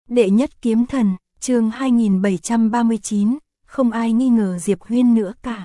Đệ nhất kiếm thần, chương 2739, không ai nghi ngờ Diệp Huyên nữa cả.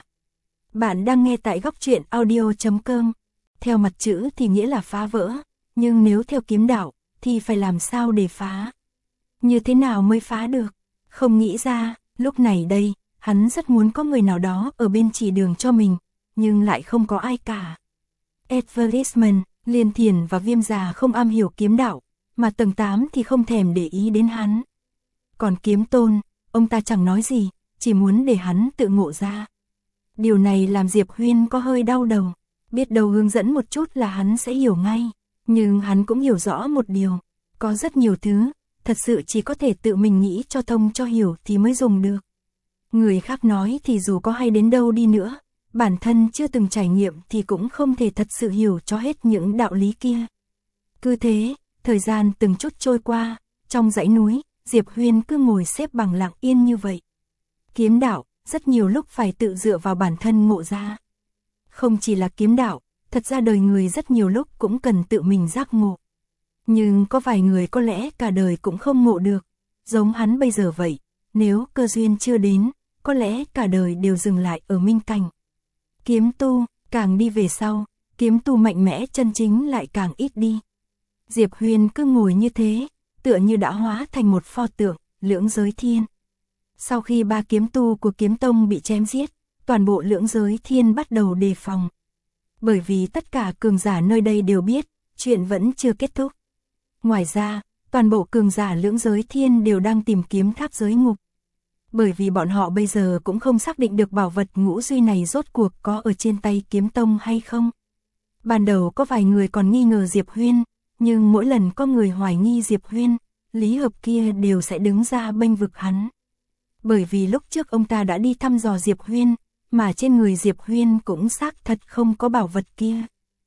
Bạn đang nghe tại góc truyện audio.com. Theo mặt chữ thì nghĩa là phá vỡ, nhưng nếu theo kiếm đạo thì phải làm sao để phá? Như thế nào mới phá được? Không nghĩ ra, lúc này đây, hắn rất muốn có người nào đó ở bên chỉ đường cho mình, nhưng lại không có ai cả. Advertisement, Liên Thiền và Viêm Già không am hiểu kiếm đạo, mà tầng 8 thì không thèm để ý đến hắn. Còn Kiếm Tôn, ông ta chẳng nói gì, chỉ muốn để hắn tự ngộ ra. Điều này làm Diệp Huyên có hơi đau đầu, biết đâu hướng dẫn một chút là hắn sẽ hiểu ngay, nhưng hắn cũng hiểu rõ một điều, có rất nhiều thứ, thật sự chỉ có thể tự mình nghĩ cho thông cho hiểu thì mới dùng được. Người khác nói thì dù có hay đến đâu đi nữa, bản thân chưa từng trải nghiệm thì cũng không thể thật sự hiểu cho hết những đạo lý kia. Cứ thế, thời gian từng chút trôi qua, trong dãy núi, Diệp Huyên cứ ngồi xếp bằng lặng yên như vậy. Kiếm đạo, rất nhiều lúc phải tự dựa vào bản thân ngộ ra. Không chỉ là kiếm đạo, thật ra đời người rất nhiều lúc cũng cần tự mình giác ngộ. Nhưng có vài người có lẽ cả đời cũng không ngộ được, giống hắn bây giờ vậy, nếu cơ duyên chưa đến, có lẽ cả đời đều dừng lại ở minh cảnh. Kiếm tu, càng đi về sau, kiếm tu mạnh mẽ chân chính lại càng ít đi. Diệp Huyên cứ ngồi như thế, tựa như đã hóa thành một pho tượng, lưỡng giới thiên. Sau khi 3 kiếm tu của kiếm tông bị chém giết, toàn bộ lưỡng giới thiên bắt đầu đề phòng. Bởi vì tất cả cường giả nơi đây đều biết, chuyện vẫn chưa kết thúc. Ngoài ra, toàn bộ cường giả lưỡng giới thiên đều đang tìm kiếm tháp giới ngục. Bởi vì bọn họ bây giờ cũng không xác định được bảo vật ngũ duy này rốt cuộc có ở trên tay kiếm tông hay không. Ban đầu có vài người còn nghi ngờ Diệp Huyên, nhưng mỗi lần có người hoài nghi Diệp Huyên, Lý Hợp kia đều sẽ đứng ra bênh vực hắn. Bởi vì lúc trước ông ta đã đi thăm dò Diệp Huyên, mà trên người Diệp Huyên cũng xác thật không có bảo vật kia.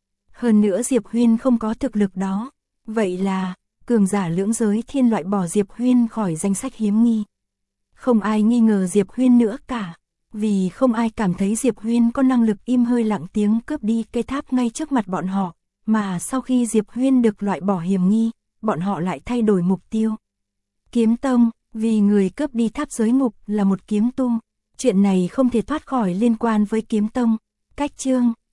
Hơn nữa Diệp Huyên không có thực lực đó, vậy là cường giả lưỡng giới thiên loại bỏ Diệp Huyên khỏi danh sách hiếm nghi. Không ai nghi ngờ Diệp Huyên nữa cả, vì không ai cảm thấy Diệp Huyên có năng lực im hơi lặng tiếng cướp đi cây tháp ngay trước mặt bọn họ, mà sau khi Diệp Huyên được loại bỏ hiểm nghi, bọn họ lại thay đổi mục tiêu. Kiếm tông, vì người cướp đi tháp giới ngục là một kiếm tu, chuyện này không thể thoát khỏi liên quan với kiếm tông. Cách chương,